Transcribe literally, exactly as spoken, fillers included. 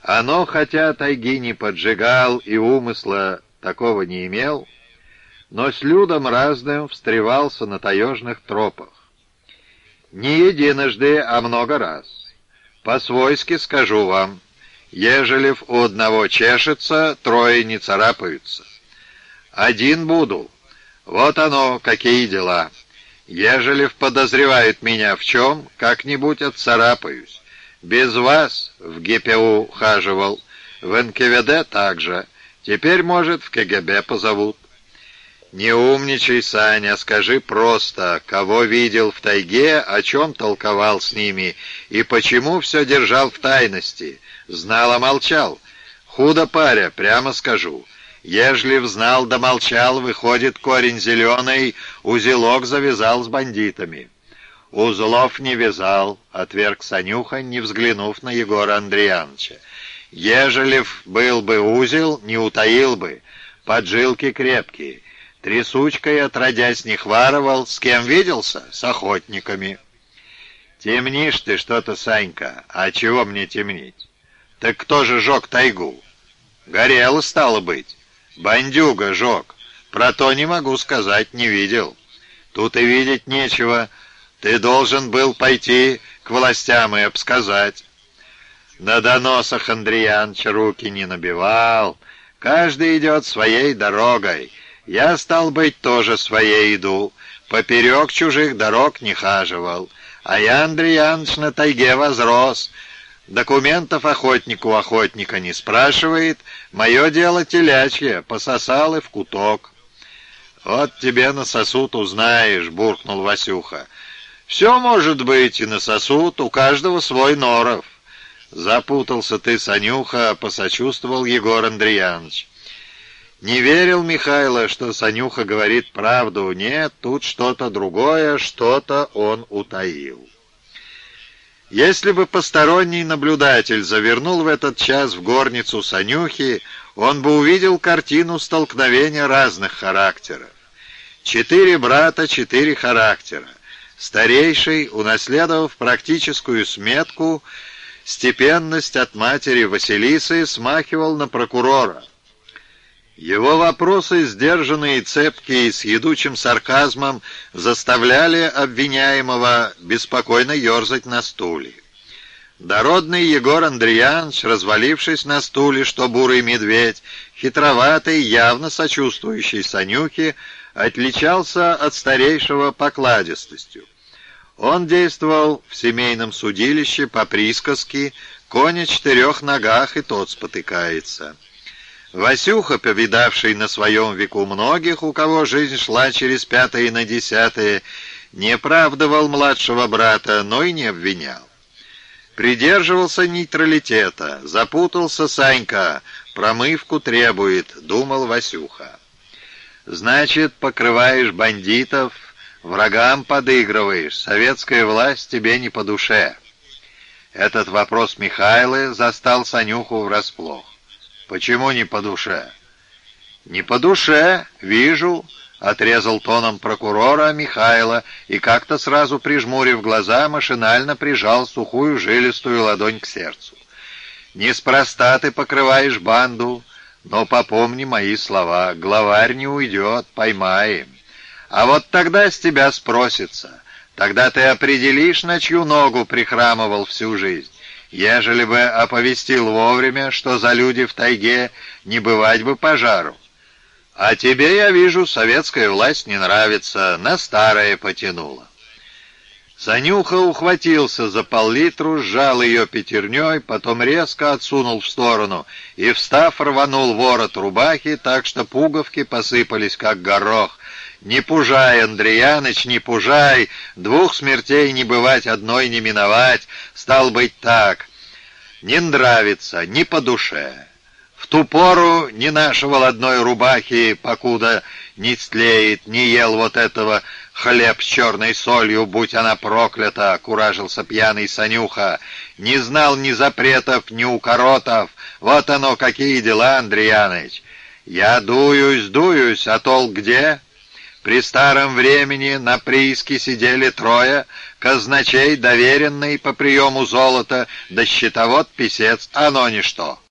Оно, хотя тайги не поджигал и умысла такого не имел, но с людом разным встревался на таежных тропах. Не единожды, а много раз. По-свойски скажу вам, ежели у одного чешется, трое не царапаются. Один буду. Вот оно, какие дела. Ежели подозревают меня в чем, как-нибудь отцарапаюсь. Без вас в ГПУ хаживал, в эн ка вэ дэ также. Теперь, может, в ка гэ бэ позовут. Не умничай, Саня, скажи просто, кого видел в тайге, о чем толковал с ними и почему все держал в тайности. Знал, а молчал. Худо паря, прямо скажу. Ежели взнал да молчал, выходит, корень зеленый, узелок завязал с бандитами. Узлов не вязал, отверг Санюха, не взглянув на Егора Андреяновича. Ежели был бы узел, не утаил бы. Поджилки крепкие. Трясучкой отродясь не хваровал. С кем виделся? С охотниками. Темнишь ты что-то, Санька. А чего мне темнить? Так кто же жег тайгу? Горело, стало быть. Бандюга жег. Про то не могу сказать, не видел. Тут и видеть нечего. Ты должен был пойти к властям и обсказать. На доносах Андреяныч руки не набивал. Каждый идет своей дорогой. Я, стал быть, тоже своей иду. Поперек чужих дорог не хаживал. А я, Андреяныч, на тайге возрос. Документов охотнику охотника не спрашивает. Мое дело телячье, пососал и в куток. Вот тебе насосут, узнаешь, буркнул Васюха. Все может быть и насосут, у каждого свой норов. Запутался ты, Санюха, посочувствовал Егор Андреяныч. Не верил Михайло, что Санюха говорит правду. Нет, тут что-то другое, что-то он утаил. Если бы посторонний наблюдатель завернул в этот час в горницу Санюхи, он бы увидел картину столкновения разных характеров. Четыре брата, четыре характера. Старейший, унаследовав практическую сметку, степенность от матери Василисы, смахивал на прокурора. Его вопросы, сдержанные и цепкие, с едучим сарказмом, заставляли обвиняемого беспокойно ерзать на стуле. Дородный Егор Андреяныч, развалившись на стуле, что бурый медведь, хитроватый, явно сочувствующий Санюхе, отличался от старейшего покладистостью. Он действовал в семейном судилище по присказке «Конь о четырех ногах, и тот спотыкается». Васюха, повидавший на своем веку многих, у кого жизнь шла через пятое на десятое, не оправдывал младшего брата, но и не обвинял. Придерживался нейтралитета. Запутался Санька, промывку требует, думал Васюха. Значит, покрываешь бандитов, врагам подыгрываешь, советская власть тебе не по душе. Этот вопрос Михайлы застал Санюху врасплох. Почему не по душе? Не по душе, вижу, отрезал тоном прокурора Михайло и как-то сразу прижмурив глаза, машинально прижал сухую жилистую ладонь к сердцу. Неспроста ты покрываешь банду, но попомни мои слова, главарь не уйдет, поймаем. А вот тогда с тебя спросится, тогда ты определишь, на чью ногу прихрамывал всю жизнь. Ежели бы оповестил вовремя, что за люди в тайге, не бывать бы пожару. А тебе, я вижу, советская власть не нравится, на старое потянула. Санюха ухватился за пол-литру, сжал ее пятерней, потом резко отсунул в сторону и, встав, рванул ворот рубахи, так что пуговки посыпались, как горох. «Не пужай, Андреяныч, не пужай, двух смертей не бывать, одной не миновать, стал быть так, не нравится, не по душе. В ту пору не нашивал одной рубахи, покуда не стлеет, не ел вот этого хлеб с черной солью, будь она проклята», — куражился пьяный Санюха. «Не знал ни запретов, ни укоротов, вот оно какие дела, Андреяныч. Я дуюсь, дуюсь, а толк где?» При старом времени на прииске сидели трое: казначей, доверенный по приему золота, да счетовод-писец, оно ничто.